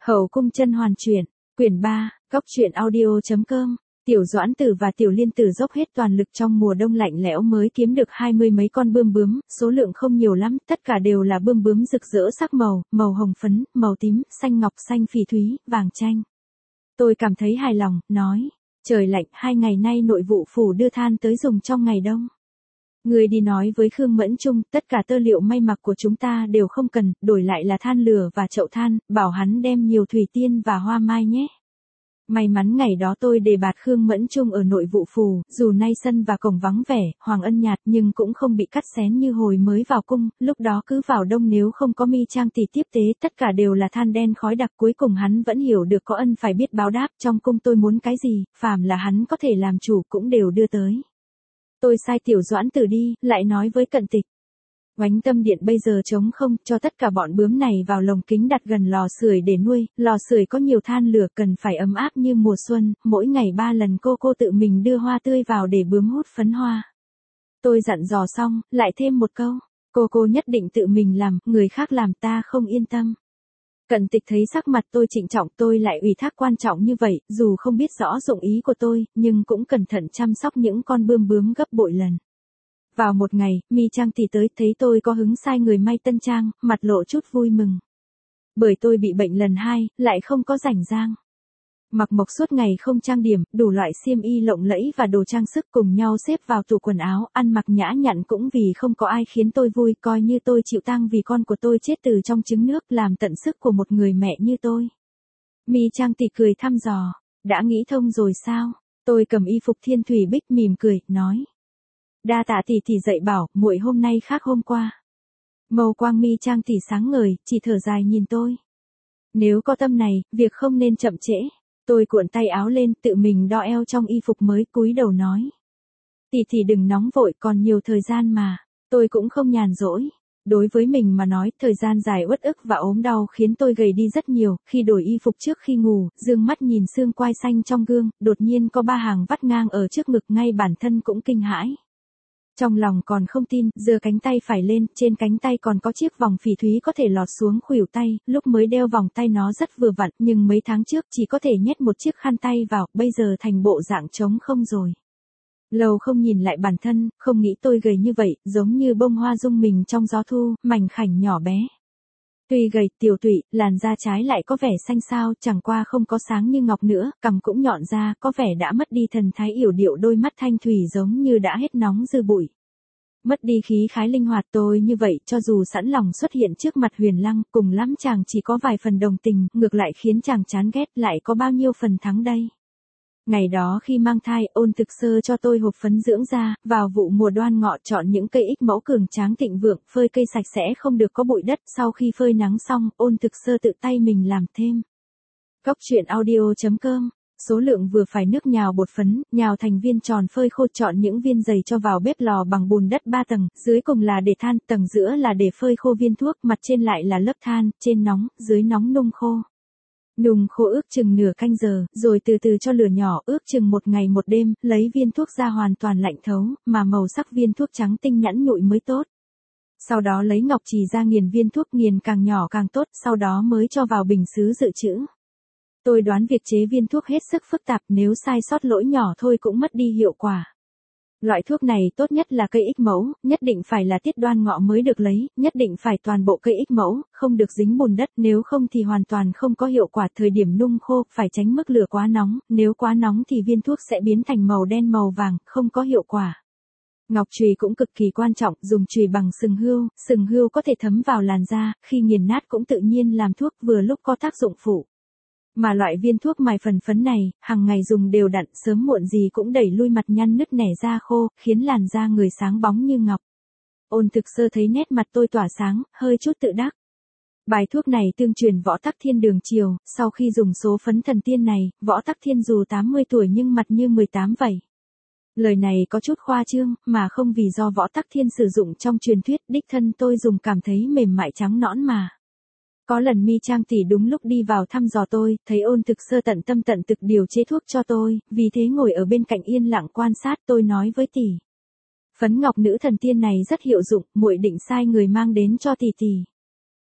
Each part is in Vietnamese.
Hậu cung甄hoàn truyện, quyển 3, góc truyện audio.com. Tiểu Doãn Tử và Tiểu Liên Tử dốc hết toàn lực trong mùa đông lạnh lẽo mới kiếm được 20 mấy con bươm bướm, số lượng không nhiều lắm, tất cả đều là bươm bướm rực rỡ sắc màu, màu hồng phấn, màu tím, xanh ngọc, xanh phỉ thúy, vàng chanh. Tôi cảm thấy hài lòng, nói, trời lạnh, 2 ngày nay nội vụ phủ đưa than tới dùng trong ngày đông. Người đi nói với Khương Mẫn Trung, tất cả tơ liệu may mặc của chúng ta đều không cần, đổi lại là than lửa và chậu than, bảo hắn đem nhiều thủy tiên và hoa mai nhé. May mắn ngày đó tôi đề bạt Khương Mẫn Trung ở nội vụ phủ, dù nay sân và cổng vắng vẻ, Hoàng Ân nhạt nhưng cũng không bị cắt xén như hồi mới vào cung, lúc đó cứ vào đông nếu không có Mi Trang tỷ tiếp tế, tất cả đều là than đen khói đặc, cuối cùng hắn vẫn hiểu được có ân phải biết báo đáp, trong cung tôi muốn cái gì, phàm là hắn có thể làm chủ cũng đều đưa tới. Tôi sai Tiểu Doãn Tử đi, lại nói với Cận Tịch. Oánh Tâm Điện bây giờ trống không, cho tất cả bọn bướm này vào lồng kính đặt gần lò sưởi để nuôi, lò sưởi có nhiều than lửa cần phải ấm áp như mùa xuân, mỗi ngày 3 lần cô tự mình đưa hoa tươi vào để bướm hút phấn hoa. Tôi dặn dò xong, lại thêm một câu, cô nhất định tự mình làm, người khác làm ta không yên tâm. Cận Tịch thấy sắc mặt tôi trịnh trọng, tôi lại ủy thác quan trọng như vậy, dù không biết rõ dụng ý của tôi, nhưng cũng cẩn thận chăm sóc những con bươm bướm gấp bội lần. Vào một ngày, Mi Trang tỷ tới, thấy tôi có hứng sai người may tân trang, mặt lộ chút vui mừng. Bởi tôi bị bệnh lần 2, lại không có rảnh rang. Mặc mộc suốt ngày không trang điểm, đủ loại xiêm y lộng lẫy và đồ trang sức cùng nhau xếp vào tủ quần áo, ăn mặc nhã nhặn cũng vì không có ai khiến tôi vui, coi như tôi chịu tang vì con của tôi chết từ trong trứng nước, làm tận sức của một người mẹ như tôi. Mi Trang tỷ cười thăm dò, đã nghĩ thông rồi sao? Tôi cầm y phục thiên thủy bích mỉm cười, nói. Đa tạ tỷ tỷ dạy bảo, muội hôm nay khác hôm qua. Màu quang Mi Trang tỷ sáng ngời, chỉ thở dài nhìn tôi. Nếu có tâm này, việc không nên chậm trễ. Tôi cuộn tay áo lên, tự mình đo eo trong y phục mới, cúi đầu nói. Tỷ đừng nóng vội, còn nhiều thời gian mà. Tôi cũng không nhàn rỗi. Đối với mình mà nói, thời gian dài uất ức và ốm đau khiến tôi gầy đi rất nhiều, khi đổi y phục trước khi ngủ, dương mắt nhìn xương quai xanh trong gương, đột nhiên có 3 hàng vắt ngang ở trước ngực, ngay bản thân cũng kinh hãi. Trong lòng còn không tin, giơ cánh tay phải lên, trên cánh tay còn có chiếc vòng phỉ thúy có thể lọt xuống khuỷu tay, lúc mới đeo vòng tay nó rất vừa vặn, nhưng mấy tháng trước chỉ có thể nhét một chiếc khăn tay vào, bây giờ thành bộ dạng trống không rồi. Lâu không nhìn lại bản thân, không nghĩ tôi gầy như vậy, giống như bông hoa rung mình trong gió thu, mảnh khảnh nhỏ bé. Tuy gầy, tiểu tụy, làn da trái lại có vẻ xanh xao, chẳng qua không có sáng như ngọc nữa, cằm cũng nhọn ra, có vẻ đã mất đi thần thái yểu điệu, đôi mắt thanh thủy giống như đã hết nóng dư bụi. Mất đi khí khái linh hoạt, tôi như vậy, cho dù sẵn lòng xuất hiện trước mặt Huyền Lăng, cùng lắm chàng chỉ có vài phần đồng tình, ngược lại khiến chàng chán ghét, lại có bao nhiêu phần thắng đây. Ngày đó khi mang thai, Ôn Thực Sơ cho tôi hộp phấn dưỡng da, vào vụ mùa đoan ngọ chọn những cây ích mẫu cường tráng thịnh vượng, phơi cây sạch sẽ không được có bụi đất, sau khi phơi nắng xong, Ôn Thực Sơ tự tay mình làm thêm. Góc truyện audio.com, số lượng vừa phải nước nhào bột phấn, nhào thành viên tròn phơi khô, chọn những viên dày cho vào bếp lò bằng bùn đất 3 tầng, dưới cùng là để than, tầng giữa là để phơi khô viên thuốc, mặt trên lại là lớp than, trên nóng, dưới nóng nung khô. Nung khô ước chừng nửa canh giờ, rồi từ từ cho lửa nhỏ, ước chừng 1 ngày 1 đêm, lấy viên thuốc ra hoàn toàn lạnh thấu, mà màu sắc viên thuốc trắng tinh nhẵn nhụi mới tốt. Sau đó lấy ngọc chì ra nghiền viên thuốc, nghiền càng nhỏ càng tốt, sau đó mới cho vào bình sứ dự trữ. Tôi đoán việc chế viên thuốc hết sức phức tạp, nếu sai sót lỗi nhỏ thôi cũng mất đi hiệu quả. Loại thuốc này tốt nhất là cây ích mẫu, nhất định phải là tiết đoan ngọ mới được lấy, nhất định phải toàn bộ cây ích mẫu, không được dính bùn đất, nếu không thì hoàn toàn không có hiệu quả. Thời điểm nung khô, phải tránh mức lửa quá nóng, nếu quá nóng thì viên thuốc sẽ biến thành màu đen màu vàng, không có hiệu quả. Ngọc chùy cũng cực kỳ quan trọng, dùng chùy bằng sừng hươu có thể thấm vào làn da, khi nghiền nát cũng tự nhiên làm thuốc, vừa lúc có tác dụng phụ. Mà loại viên thuốc mài phần phấn này, hàng ngày dùng đều đặn, sớm muộn gì cũng đẩy lui mặt nhăn nứt nẻ da khô, khiến làn da người sáng bóng như ngọc. Ôn Thực Sơ thấy nét mặt tôi tỏa sáng, hơi chút tự đắc. Bài thuốc này tương truyền Võ Tắc Thiên đường triều, sau khi dùng số phấn thần tiên này, Võ Tắc Thiên dù 80 tuổi nhưng mặt như 18 vậy. Lời này có chút khoa trương, mà không vì do Võ Tắc Thiên sử dụng trong truyền thuyết, đích thân tôi dùng cảm thấy mềm mại trắng nõn mà. Có lần Mi Trang tỷ đúng lúc đi vào thăm dò tôi, thấy Ôn Thực Sơ tận tâm tận thực điều chế thuốc cho tôi, vì thế ngồi ở bên cạnh yên lặng quan sát. Tôi nói với tỷ, phấn ngọc nữ thần tiên này rất hiệu dụng, muội định sai người mang đến cho tỷ tỷ.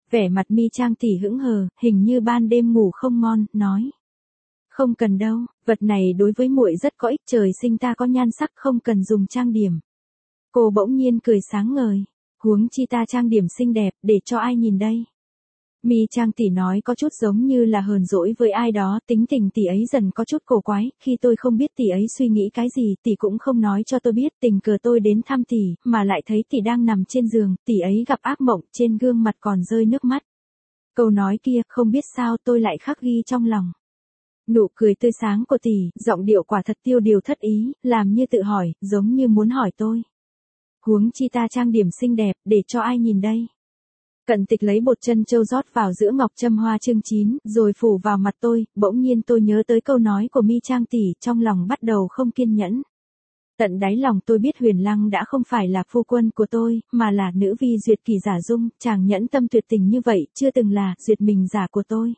Vẻ mặt Mi Trang tỷ hững hờ, hình như ban đêm ngủ không ngon, nói. Không cần đâu, vật này đối với muội rất có ích, trời sinh ta có nhan sắc không cần dùng trang điểm. Cô bỗng nhiên cười sáng ngời. Huống chi ta trang điểm xinh đẹp, để cho ai nhìn đây. Mi Trang tỷ nói có chút giống như là hờn dỗi với ai đó, tính tình tỷ ấy dần có chút cổ quái, khi tôi không biết tỷ ấy suy nghĩ cái gì, tỷ cũng không nói cho tôi biết, tình cờ tôi đến thăm tỷ, mà lại thấy tỷ đang nằm trên giường, tỷ ấy gặp ác mộng, trên gương mặt còn rơi nước mắt. Câu nói kia, không biết sao tôi lại khắc ghi trong lòng. Nụ cười tươi sáng của tỷ, giọng điệu quả thật tiêu điều thất ý, làm như tự hỏi, giống như muốn hỏi tôi. Huống chi ta trang điểm xinh đẹp, để cho ai nhìn đây. Cận Tịch lấy bột trân châu rót vào giữa ngọc châm hoa chương 9, rồi phủ vào mặt tôi, bỗng nhiên tôi nhớ tới câu nói của Mi Trang tỷ, trong lòng bắt đầu không kiên nhẫn. Tận đáy lòng tôi biết Huyền Lăng đã không phải là phu quân của tôi, mà là nữ vi duyệt kỳ giả dung, chàng nhẫn tâm tuyệt tình như vậy, chưa từng là duyệt mình giả của tôi.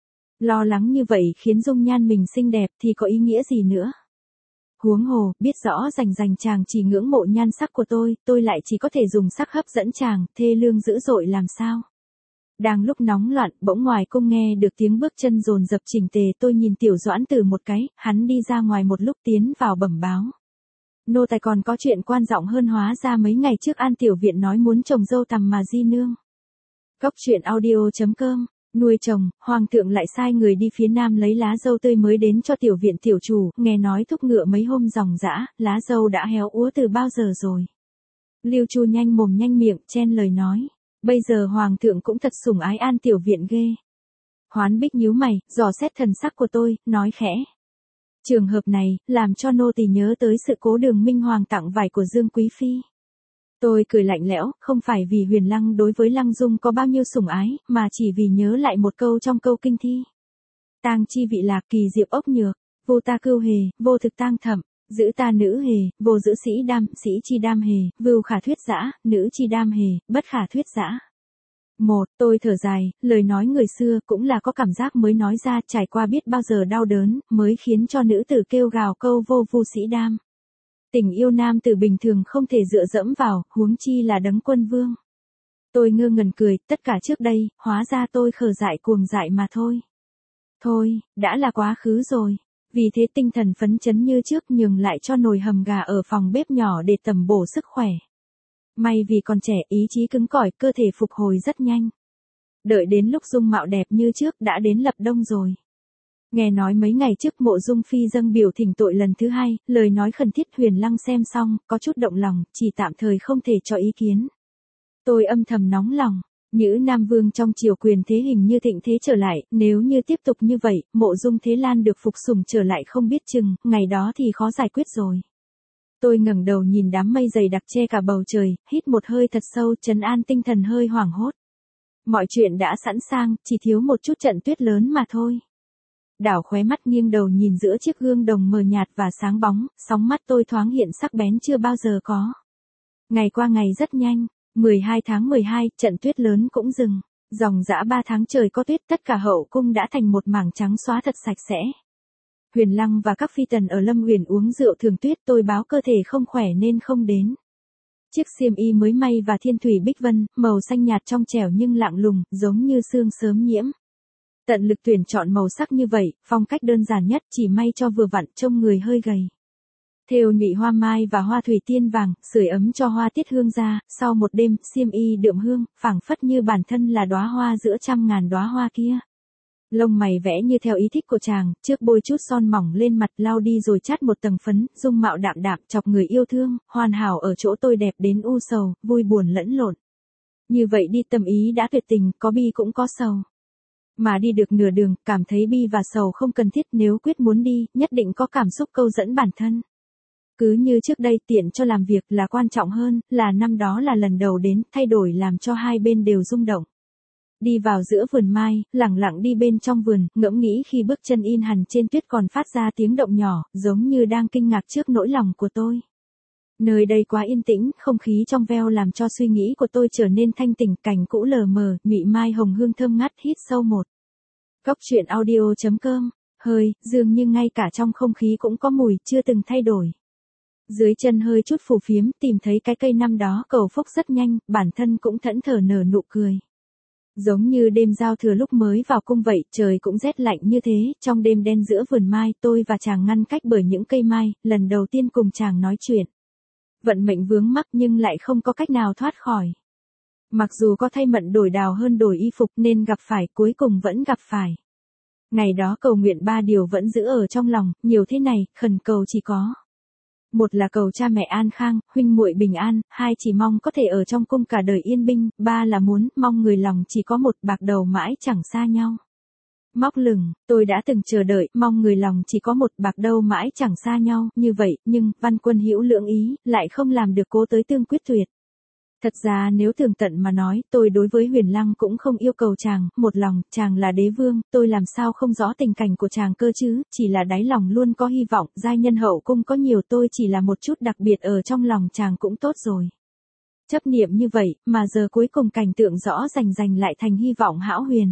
Lo lắng như vậy khiến dung nhan mình xinh đẹp thì có ý nghĩa gì nữa. Huống hồ, biết rõ rành chàng chỉ ngưỡng mộ nhan sắc của tôi lại chỉ có thể dùng sắc hấp dẫn chàng, thê lương dữ dội làm sao. Đang lúc nóng loạn, bỗng ngoài cung nghe được tiếng bước chân dồn dập chỉnh tề, tôi nhìn Tiểu Doãn Từ một cái, hắn đi ra ngoài một lúc tiến vào bẩm báo. Nô tài còn có chuyện quan trọng hơn, hóa ra mấy ngày trước An Tiểu Viện nói muốn trồng dâu tằm mà di nương. Cóc truyện audio.com. Nuôi chồng, hoàng thượng lại sai người đi phía nam lấy lá dâu tươi mới đến cho tiểu viện tiểu chủ, nghe nói thúc ngựa mấy hôm dòng dã, lá dâu đã héo úa từ bao giờ rồi. Lưu Chu nhanh mồm nhanh miệng, chen lời nói, bây giờ hoàng thượng cũng thật sủng ái An Tiểu Viện ghê. Hoán Bích nhíu mày, dò xét thần sắc của tôi, nói khẽ. Trường hợp này, làm cho nô tỳ nhớ tới sự cố Đường Minh Hoàng tặng vải của Dương Quý Phi. Tôi cười lạnh lẽo, không phải vì Huyền Lăng đối với Lăng Dung có bao nhiêu sủng ái, mà chỉ vì nhớ lại một câu trong câu kinh thi. Tang chi vị lạc, kỳ diệp ốc nhược, vô ta cưu hề, vô thực tang thẩm, giữ ta nữ hề, vô giữ sĩ đam, sĩ chi đam hề, vưu khả thuyết dã, nữ chi đam hề, bất khả thuyết dã. Tôi thở dài, lời nói người xưa cũng là có cảm giác mới nói ra, trải qua biết bao giờ đau đớn, mới khiến cho nữ tử kêu gào câu vô vu sĩ đam. Tình yêu nam tử bình thường không thể dựa dẫm vào, huống chi là đấng quân vương. Tôi ngơ ngẩn cười, tất cả trước đây, hóa ra tôi khờ dại cuồng dại mà thôi. Thôi, đã là quá khứ rồi. Vì thế tinh thần phấn chấn như trước, nhường lại cho nồi hầm gà ở phòng bếp nhỏ để tầm bổ sức khỏe. May vì còn trẻ, ý chí cứng cỏi, cơ thể phục hồi rất nhanh. Đợi đến lúc dung mạo đẹp như trước đã đến lập đông rồi. Nghe nói mấy ngày trước Mộ Dung Phi dâng biểu thỉnh tội lần thứ 2, lời nói khẩn thiết Huyền Lăng xem xong, có chút động lòng, chỉ tạm thời không thể cho ý kiến. Tôi âm thầm nóng lòng, Nhữ Nam Vương trong triều quyền thế hình như thịnh thế trở lại, nếu như tiếp tục như vậy, Mộ Dung Thế Lan được phục sủng trở lại không biết chừng, ngày đó thì khó giải quyết rồi. Tôi ngẩng đầu nhìn đám mây dày đặc che cả bầu trời, hít một hơi thật sâu, trấn an tinh thần hơi hoảng hốt. Mọi chuyện đã sẵn sàng, chỉ thiếu một chút trận tuyết lớn mà thôi. Đảo khóe mắt nghiêng đầu nhìn giữa chiếc gương đồng mờ nhạt và sáng bóng, sóng mắt tôi thoáng hiện sắc bén chưa bao giờ có. Ngày qua ngày rất nhanh, 12 tháng 12, trận tuyết lớn cũng dừng. Dòng dã 3 tháng trời có tuyết, tất cả hậu cung đã thành một mảng trắng xóa thật sạch sẽ. Huyền Lăng và các phi tần ở Lâm Uyển uống rượu thường tuyết, tôi báo cơ thể không khỏe nên không đến. Chiếc xiêm y mới may và thiên thủy bích vân, màu xanh nhạt trong trẻo nhưng lặng lùng, giống như sương sớm nhiễm. Tận lực tuyển chọn màu sắc như vậy, phong cách đơn giản nhất, chỉ may cho vừa vặn, trông người hơi gầy. Thêu nhụy hoa mai và hoa thủy tiên vàng, sưởi ấm cho hoa tiết hương ra, sau một đêm, xiêm y đượm hương, phảng phất như bản thân là đóa hoa giữa trăm ngàn đóa hoa kia. Lông mày vẽ như theo ý thích của chàng, trước bôi chút son mỏng lên mặt, lau đi rồi chát một tầng phấn, dung mạo đạm đạm, chọc người yêu thương, hoàn hảo ở chỗ tôi đẹp đến u sầu, vui buồn lẫn lộn. Như vậy đi, tâm ý đã tuyệt tình, có bi cũng có sầu. Mà đi được nửa đường, cảm thấy bi và sầu không cần thiết, nếu quyết muốn đi, nhất định có cảm xúc câu dẫn bản thân. Cứ như trước đây, tiện cho làm việc là quan trọng hơn, là năm đó là lần đầu đến, thay đổi làm cho hai bên đều rung động. Đi vào giữa vườn mai, lẳng lặng đi bên trong vườn, ngẫm nghĩ khi bước chân in hằn trên tuyết còn phát ra tiếng động nhỏ, giống như đang kinh ngạc trước nỗi lòng của tôi. Nơi đây quá yên tĩnh, không khí trong veo làm cho suy nghĩ của tôi trở nên thanh tỉnh, cảnh cũ lờ mờ, nhụy mai hồng hương thơm ngát, hít sâu một. Cóc truyện audio.com, hơi, dường như ngay cả trong không khí cũng có mùi, chưa từng thay đổi. Dưới chân hơi chút phù phiếm, tìm thấy cái cây năm đó cầu phúc rất nhanh, bản thân cũng thẫn thờ nở nụ cười. Giống như đêm giao thừa lúc mới vào cung vậy, trời cũng rét lạnh như thế, trong đêm đen giữa vườn mai, tôi và chàng ngăn cách bởi những cây mai, lần đầu tiên cùng chàng nói chuyện. Vận mệnh vướng mắc nhưng lại không có cách nào thoát khỏi. Mặc dù có thay mận đổi đào hơn đổi y phục nên gặp phải, cuối cùng vẫn gặp phải. Ngày đó cầu nguyện 3 điều vẫn giữ ở trong lòng, nhiều thế này, khẩn cầu chỉ có. Một là cầu cha mẹ an khang, huynh muội bình an, hai chỉ mong có thể ở trong cung cả đời yên bình, ba là mong người lòng chỉ có một, bạc đầu mãi chẳng xa nhau. Móc lừng, tôi đã từng chờ đợi, mong người lòng chỉ có một, bạc đầu mãi chẳng xa nhau, như vậy, nhưng, văn quân hữu lưỡng ý, lại không làm được cố tới tương quyết tuyệt. Thật ra nếu tường tận mà nói, tôi đối với Huyền Lăng cũng không yêu cầu chàng, một lòng, chàng là đế vương, tôi làm sao không rõ tình cảnh của chàng cơ chứ, chỉ là đáy lòng luôn có hy vọng, giai nhân hậu cung có nhiều, tôi chỉ là một chút đặc biệt ở trong lòng chàng cũng tốt rồi. Chấp niệm như vậy, mà giờ cuối cùng cảnh tượng rõ rành lại thành hy vọng hão huyền.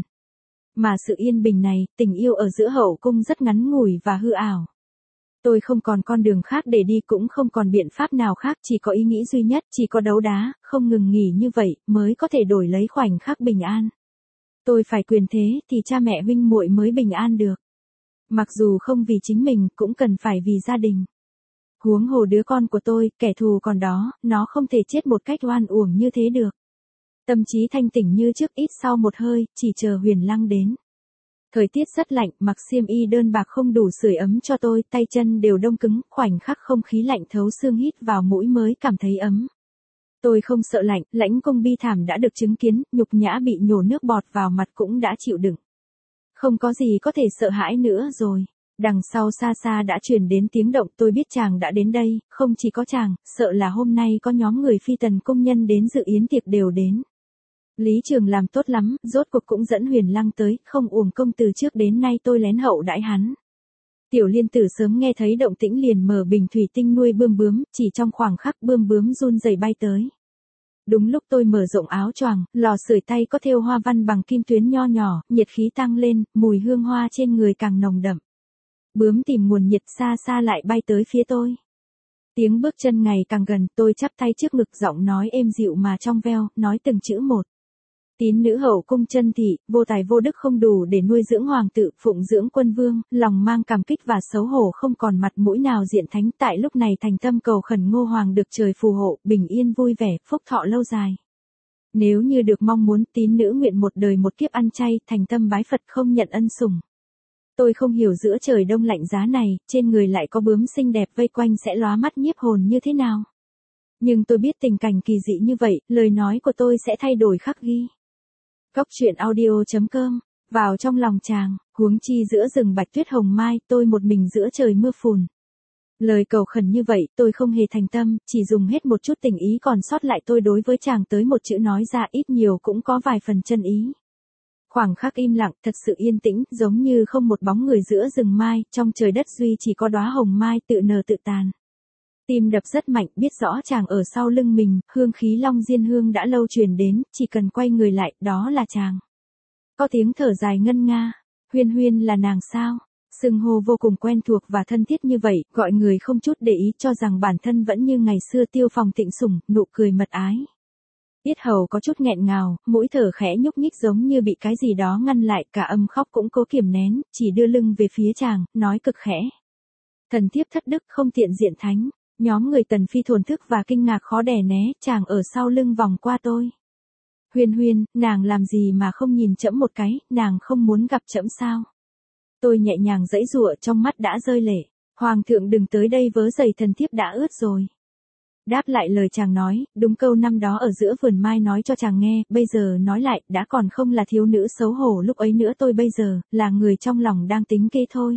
Mà sự yên bình này, tình yêu ở giữa hậu cung rất ngắn ngủi và hư ảo. Tôi không còn con đường khác để đi, cũng không còn biện pháp nào khác, chỉ có ý nghĩ duy nhất, chỉ có đấu đá, không ngừng nghỉ như vậy, mới có thể đổi lấy khoảnh khắc bình an. Tôi phải quyền thế, thì cha mẹ huynh muội mới bình an được. Mặc dù không vì chính mình, cũng cần phải vì gia đình. Huống hồ đứa con của tôi, kẻ thù còn đó, nó không thể chết một cách oan uổng như thế được. Tâm trí thanh tỉnh như trước, ít sau một hơi, chỉ chờ Huyền Lăng đến. Thời tiết rất lạnh, mặc xiêm y đơn bạc không đủ sưởi ấm cho tôi, tay chân đều đông cứng, khoảnh khắc không khí lạnh thấu xương hít vào mũi mới cảm thấy ấm. Tôi không sợ lạnh, lãnh cung bi thảm đã được chứng kiến, nhục nhã bị nhổ nước bọt vào mặt cũng đã chịu đựng. Không có gì có thể sợ hãi nữa rồi. Đằng sau xa xa đã truyền đến tiếng động, tôi biết chàng đã đến đây, không chỉ có chàng, sợ là hôm nay có nhóm người phi tần công nhân đến dự yến tiệc đều đến. Lý Trường làm tốt lắm, rốt cuộc cũng dẫn Huyền Lăng tới, không uổng công từ trước đến nay tôi lén hậu đãi hắn. Tiểu Liên Tử sớm nghe thấy động tĩnh liền mở bình thủy tinh nuôi bươm bướm, chỉ trong khoảng khắc bươm bướm run rẩy bay tới. Đúng lúc tôi mở rộng áo choàng, lò sưởi tay có thêu hoa văn bằng kim tuyến nho nhỏ, nhiệt khí tăng lên, mùi hương hoa trên người càng nồng đậm. Bướm tìm nguồn nhiệt xa xa lại bay tới phía tôi. Tiếng bước chân ngày càng gần, tôi chắp tay trước ngực, giọng nói êm dịu mà trong veo, nói từng chữ một. Tín nữ hậu cung chân thị, vô tài vô đức không đủ để nuôi dưỡng hoàng tử, phụng dưỡng quân vương, lòng mang cảm kích và xấu hổ không còn mặt mũi nào diện thánh, tại lúc này thành tâm cầu khẩn Ngô Hoàng được trời phù hộ, bình yên vui vẻ, phúc thọ lâu dài. Nếu như được mong muốn, tín nữ nguyện một đời một kiếp ăn chay, thành tâm bái Phật không nhận ân sủng. Tôi không hiểu giữa trời đông lạnh giá này, trên người lại có bướm xinh đẹp vây quanh sẽ lóa mắt nhiếp hồn như thế nào. Nhưng tôi biết tình cảnh kỳ dị như vậy, lời nói của tôi sẽ thay đổi khắc ghi. Góc truyện audio.com, vào trong lòng chàng, huống chi giữa rừng bạch tuyết hồng mai, tôi một mình giữa trời mưa phùn. Lời cầu khẩn như vậy, tôi không hề thành tâm, chỉ dùng hết một chút tình ý còn sót lại, tôi đối với chàng tới một chữ nói ra ít nhiều cũng có vài phần chân ý. Khoảng khắc im lặng, thật sự yên tĩnh, giống như không một bóng người giữa rừng mai, trong trời đất duy chỉ có đóa hồng mai tự nở tự tàn. Tim đập rất mạnh, biết rõ chàng ở sau lưng mình, hương khí long diên hương đã lâu truyền đến, chỉ cần quay người lại, đó là chàng. Có tiếng thở dài ngân nga, Huyên Huyên là nàng sao? Xưng hô vô cùng quen thuộc và thân thiết như vậy, gọi người không chút để ý, cho rằng bản thân vẫn như ngày xưa tiêu phòng tịnh sủng, nụ cười mật ái. Yết hầu có chút nghẹn ngào, mũi thở khẽ nhúc nhích giống như bị cái gì đó ngăn lại, cả âm khóc cũng cố kiềm nén, chỉ đưa lưng về phía chàng, nói cực khẽ. Thần thiếp thất đức không tiện diện thánh. Nhóm người Tần Phi thổn thức và kinh ngạc khó đè né, chàng ở sau lưng vòng qua tôi. Huyên Huyên, nàng làm gì mà không nhìn trẫm một cái, nàng không muốn gặp trẫm sao? Tôi nhẹ nhàng giãy giụa, trong mắt đã rơi lệ. Hoàng thượng đừng tới đây vớ giày, thần thiếp đã ướt rồi. Đáp lại lời chàng nói, đúng câu năm đó ở giữa vườn mai nói cho chàng nghe, bây giờ nói lại, đã còn không là thiếu nữ xấu hổ lúc ấy nữa, tôi bây giờ, là người trong lòng đang tính kế thôi.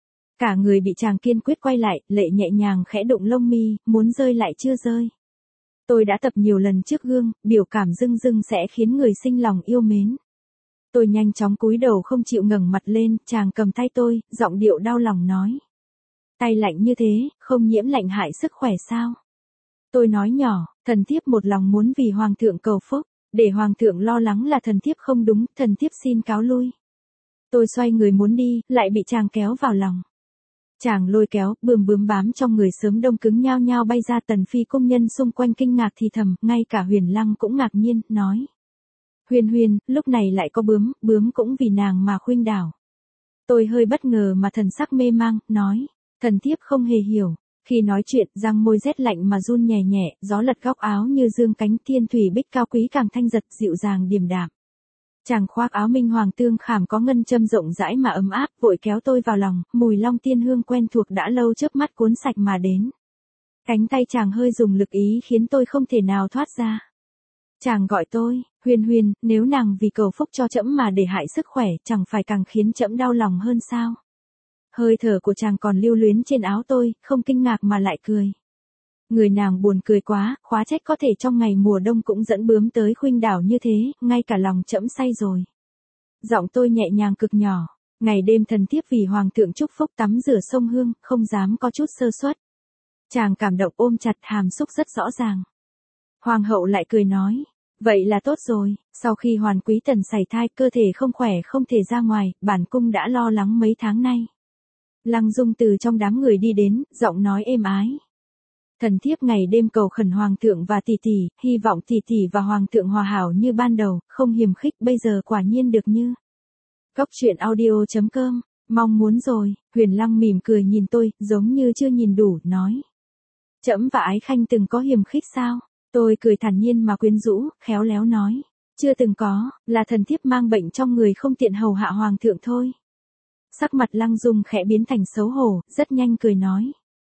Cả người bị chàng kiên quyết quay lại, lệ nhẹ nhàng khẽ đụng lông mi, muốn rơi lại chưa rơi. Tôi đã tập nhiều lần trước gương, biểu cảm dưng dưng sẽ khiến người sinh lòng yêu mến. Tôi nhanh chóng cúi đầu không chịu ngẩng mặt lên, chàng cầm tay tôi, giọng điệu đau lòng nói. Tay lạnh như thế, không nhiễm lạnh hại sức khỏe sao? Tôi nói nhỏ, thần thiếp một lòng muốn vì hoàng thượng cầu phúc, để hoàng thượng lo lắng là thần thiếp không đúng, thần thiếp xin cáo lui. Tôi xoay người muốn đi, lại bị chàng kéo vào lòng. Chàng lôi kéo, bươm bướm bám trong người sớm đông cứng nhao nhao bay ra, Tần Phi công nhân xung quanh kinh ngạc thì thầm, ngay cả Huyền Lăng cũng ngạc nhiên, nói. Huyên huyên, lúc này lại có bướm, bướm cũng vì nàng mà khuynh đảo. Tôi hơi bất ngờ mà thần sắc mê mang, nói. Thần thiếp không hề hiểu. Khi nói chuyện, răng môi rét lạnh mà run nhẹ nhẹ, gió lật góc áo như dương cánh, thiên thủy bích cao quý càng thanh giật, dịu dàng điềm đạm. Chàng khoác áo minh hoàng tương khảm có ngân châm rộng rãi mà ấm áp, vội kéo tôi vào lòng, mùi long tiên hương quen thuộc đã lâu trước mắt cuốn sạch mà đến. Cánh tay chàng hơi dùng lực ý khiến tôi không thể nào thoát ra. Chàng gọi tôi, Huyên huyên, nếu nàng vì cầu phúc cho trẫm mà để hại sức khỏe, chẳng phải càng khiến trẫm đau lòng hơn sao? Hơi thở của chàng còn lưu luyến trên áo tôi, không kinh ngạc mà lại cười. Người nàng buồn cười quá, khóa trách có thể trong ngày mùa đông cũng dẫn bướm tới khuynh đảo như thế, ngay cả lòng trẫm say rồi. Giọng tôi nhẹ nhàng cực nhỏ, ngày đêm thần thiếp vì hoàng thượng chúc phúc tắm rửa sông Hương, không dám có chút sơ suất. Chàng cảm động ôm chặt hàm xúc rất rõ ràng. Hoàng hậu lại cười nói, vậy là tốt rồi, sau khi Hoàn Quý Tần sảy thai cơ thể không khỏe không thể ra ngoài, bản cung đã lo lắng mấy tháng nay. Lăng Dung từ trong đám người đi đến, giọng nói êm ái. Thần thiếp ngày đêm cầu khẩn hoàng thượng và tỷ tỷ, hy vọng tỷ tỷ và hoàng thượng hòa hảo như ban đầu, không hiềm khích, bây giờ quả nhiên được như. Cốc truyện audio.com, mong muốn rồi. Huyền Lăng mỉm cười nhìn tôi, giống như chưa nhìn đủ, nói. Trẫm và Ái Khanh từng có hiềm khích sao? Tôi cười thản nhiên mà quyến rũ, khéo léo nói. Chưa từng có, là thần thiếp mang bệnh trong người không tiện hầu hạ hoàng thượng thôi. Sắc mặt Lăng Dung khẽ biến thành xấu hổ, rất nhanh cười nói.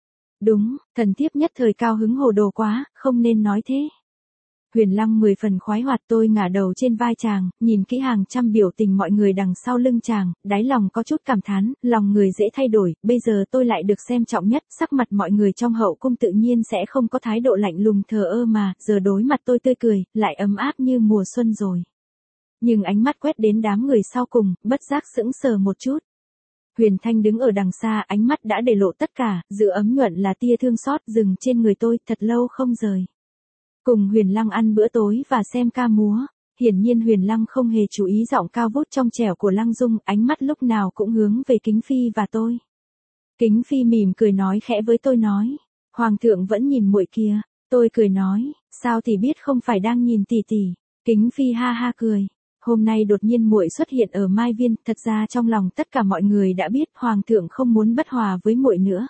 Đúng, thần thiếp nhất thời cao hứng hồ đồ quá, không nên nói thế. Huyền Lăng 10 phần khoái hoạt, tôi ngả đầu trên vai chàng, nhìn kỹ hàng trăm biểu tình mọi người đằng sau lưng chàng, đáy lòng có chút cảm thán, lòng người dễ thay đổi, bây giờ tôi lại được xem trọng nhất, sắc mặt mọi người trong hậu cung tự nhiên sẽ không có thái độ lạnh lùng thờ ơ mà, giờ đối mặt tôi tươi cười, lại ấm áp như mùa xuân rồi. Nhưng ánh mắt quét đến đám người sau cùng, bất giác sững sờ một chút. Huyền Thanh đứng ở đằng xa, ánh mắt đã để lộ tất cả, giữa ấm nhuận là tia thương xót dừng trên người tôi, thật lâu không rời. Cùng Huyền Lăng ăn bữa tối và xem ca múa, hiển nhiên Huyền Lăng không hề chú ý giọng cao vút trong trẻo của Lăng Dung, ánh mắt lúc nào cũng hướng về Kính Phi và tôi. Kính Phi mỉm cười nói khẽ với tôi nói, Hoàng thượng vẫn nhìn muội kia, tôi cười nói, sao thì biết không phải đang nhìn tỷ tỷ. Kính Phi ha ha cười. Hôm nay đột nhiên muội xuất hiện ở Mai Viên, thật ra trong lòng tất cả mọi người đã biết hoàng thượng không muốn bất hòa với muội nữa.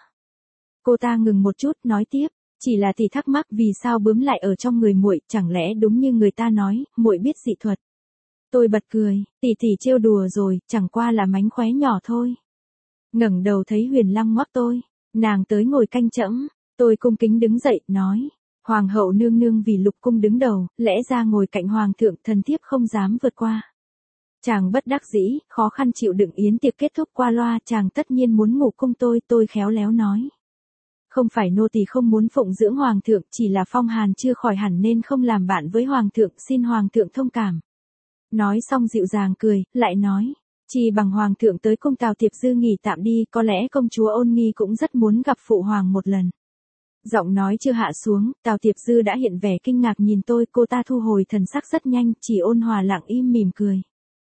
Cô ta ngừng một chút, nói tiếp, chỉ là tỷ thắc mắc vì sao bướm lại ở trong người muội, chẳng lẽ đúng như người ta nói, muội biết dị thuật. Tôi bật cười, tỷ tỷ trêu đùa rồi, chẳng qua là mánh khóe nhỏ thôi. Ngẩng đầu thấy Huyền Lăng ngoắc tôi, nàng tới ngồi canh trẫm, tôi cung kính đứng dậy, nói. Hoàng hậu nương nương vì lục cung đứng đầu, lẽ ra ngồi cạnh hoàng thượng, thần thiếp không dám vượt qua. Chàng bất đắc dĩ, khó khăn chịu đựng, yến tiệc kết thúc qua loa, chàng tất nhiên muốn ngủ cung tôi khéo léo nói. Không phải nô tỳ không muốn phụng dưỡng hoàng thượng, chỉ là phong hàn chưa khỏi hẳn nên không làm bạn với hoàng thượng, xin hoàng thượng thông cảm. Nói xong dịu dàng cười, lại nói, chỉ bằng hoàng thượng tới cung Tào Tiệp Dư nghỉ tạm đi, có lẽ công chúa Ôn Nghi cũng rất muốn gặp phụ hoàng một lần. Giọng nói chưa hạ xuống, Tào Tiệp Dư đã hiện vẻ kinh ngạc nhìn tôi, cô ta thu hồi thần sắc rất nhanh, chỉ ôn hòa lặng im mỉm cười.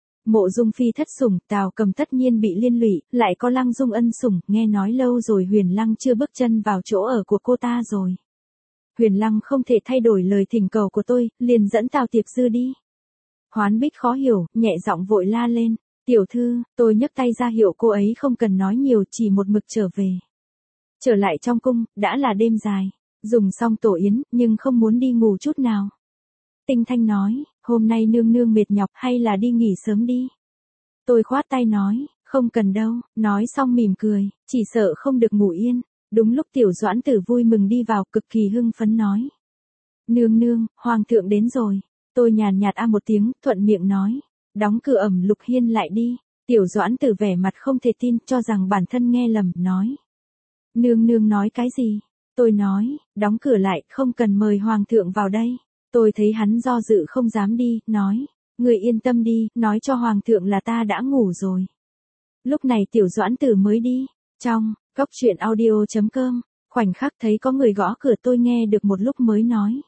Mộ Dung phi thất sủng, Tào Cầm tất nhiên bị liên lụy, lại có Lăng Dung ân sủng, nghe nói lâu rồi Huyền Lăng chưa bước chân vào chỗ ở của cô ta rồi. Huyền Lăng không thể thay đổi lời thỉnh cầu của tôi, liền dẫn Tào Tiệp Dư đi. Hoán Bích khó hiểu, nhẹ giọng vội la lên, tiểu thư, tôi nhấc tay ra hiệu cô ấy không cần nói nhiều, chỉ một mực trở về. Trở lại trong cung, đã là đêm dài, dùng xong tổ yến, nhưng không muốn đi ngủ chút nào. Tinh Thanh nói, hôm nay nương nương mệt nhọc hay là đi nghỉ sớm đi. Tôi khoát tay nói, không cần đâu, nói xong mỉm cười, chỉ sợ không được ngủ yên. Đúng lúc Tiểu Doãn Tử vui mừng đi vào, cực kỳ hưng phấn nói. Nương nương, hoàng thượng đến rồi. Tôi nhàn nhạt một tiếng, thuận miệng nói, đóng cửa ẩm Lục Hiên lại đi. Tiểu Doãn Tử vẻ mặt không thể tin, cho rằng bản thân nghe lầm, nói. Nương nương nói cái gì? Tôi nói, đóng cửa lại, không cần mời hoàng thượng vào đây. Tôi thấy hắn do dự không dám đi, nói, người yên tâm đi, nói cho hoàng thượng là ta đã ngủ rồi. Lúc này Tiểu Doãn Tử mới đi. Trong Cốc truyện audio.com, khoảnh khắc thấy có người gõ cửa, tôi nghe được một lúc mới nói.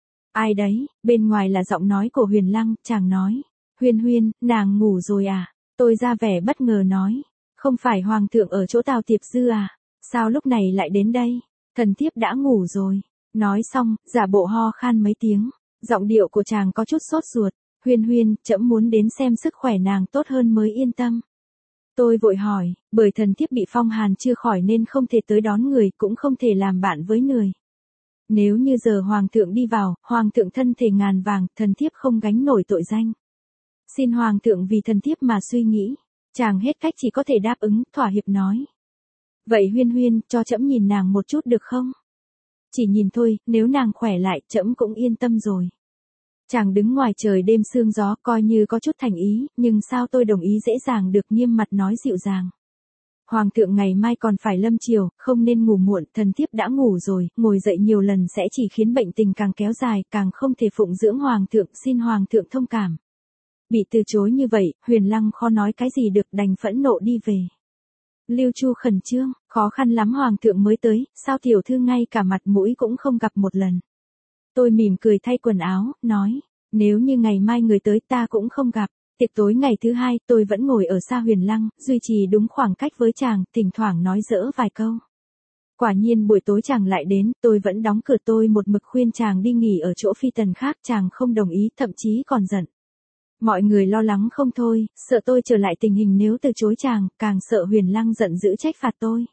Ai đấy? Bên ngoài là giọng nói của Huyền Lăng, chàng nói, Huyên huyên, nàng ngủ rồi à? Tôi ra vẻ bất ngờ nói, không phải hoàng thượng ở chỗ Tào Tiệp Dư à? Sao lúc này lại đến đây? Thần thiếp đã ngủ rồi. Nói xong, giả bộ ho khan mấy tiếng, giọng điệu của chàng có chút sốt ruột. Huyên huyên, trẫm muốn đến xem sức khỏe nàng tốt hơn mới yên tâm. Tôi vội hỏi, bởi thần thiếp bị phong hàn chưa khỏi nên không thể tới đón người, cũng không thể làm bạn với người. Nếu như giờ hoàng thượng đi vào, hoàng thượng thân thể ngàn vàng, thần thiếp không gánh nổi tội danh. Xin hoàng thượng vì thần thiếp mà suy nghĩ. Chàng hết cách chỉ có thể đáp ứng, thỏa hiệp nói. Vậy huyên huyên, cho trẫm nhìn nàng một chút được không? Chỉ nhìn thôi, nếu nàng khỏe lại, trẫm cũng yên tâm rồi. Chàng đứng ngoài trời đêm sương gió, coi như có chút thành ý, nhưng sao tôi đồng ý dễ dàng được, nghiêm mặt nói dịu dàng. Hoàng thượng ngày mai còn phải lâm triều, không nên ngủ muộn, thần thiếp đã ngủ rồi, ngồi dậy nhiều lần sẽ chỉ khiến bệnh tình càng kéo dài, càng không thể phụng dưỡng hoàng thượng, xin hoàng thượng thông cảm. Bị từ chối như vậy, Huyền Lăng khó nói cái gì được, đành phẫn nộ đi về. Lưu Chu khẩn trương, khó khăn lắm hoàng thượng mới tới, sao tiểu thư ngay cả mặt mũi cũng không gặp một lần. Tôi mỉm cười thay quần áo, nói, nếu như ngày mai người tới ta cũng không gặp. Tiệc tối ngày thứ hai, tôi vẫn ngồi ở xa Huyền Lăng, duy trì đúng khoảng cách với chàng, thỉnh thoảng nói giỡn vài câu. Quả nhiên buổi tối chàng lại đến, tôi vẫn đóng cửa, tôi một mực khuyên chàng đi nghỉ ở chỗ phi tần khác, chàng không đồng ý, thậm chí còn giận. Mọi người lo lắng không thôi, sợ tôi trở lại tình hình nếu từ chối chàng, càng sợ Huyền Lăng giận dữ trách phạt tôi.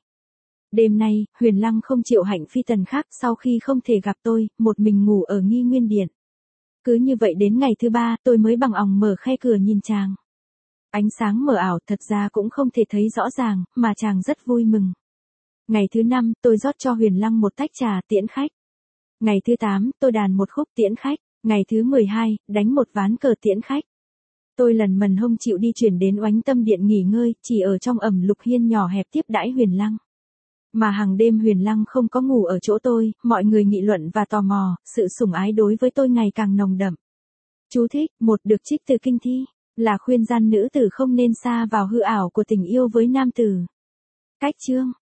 Đêm nay, Huyền Lăng không chịu hạnh phi tần khác, sau khi không thể gặp tôi, một mình ngủ ở Nghi Nguyên Điện. Cứ như vậy đến ngày thứ ba, tôi mới bằng òng mở khe cửa nhìn chàng. Ánh sáng mờ ảo, thật ra cũng không thể thấy rõ ràng, mà chàng rất vui mừng. Ngày thứ 5, tôi rót cho Huyền Lăng một tách trà tiễn khách. Ngày thứ 8, tôi đàn một khúc tiễn khách. Ngày thứ 12, đánh một ván cờ tiễn khách. Tôi lần mần hông chịu đi chuyển đến Oánh Tâm Điện nghỉ ngơi, chỉ ở trong ẩm lục hiên nhỏ hẹp tiếp đãi Huyền Lăng. Mà hàng đêm Huyền Lăng không có ngủ ở chỗ tôi, mọi người nghị luận và tò mò, sự sủng ái đối với tôi ngày càng nồng đậm. Chú thích, một được trích từ kinh thi, là khuyên gian nữ tử không nên sa vào hư ảo của tình yêu với nam tử. Cách chương.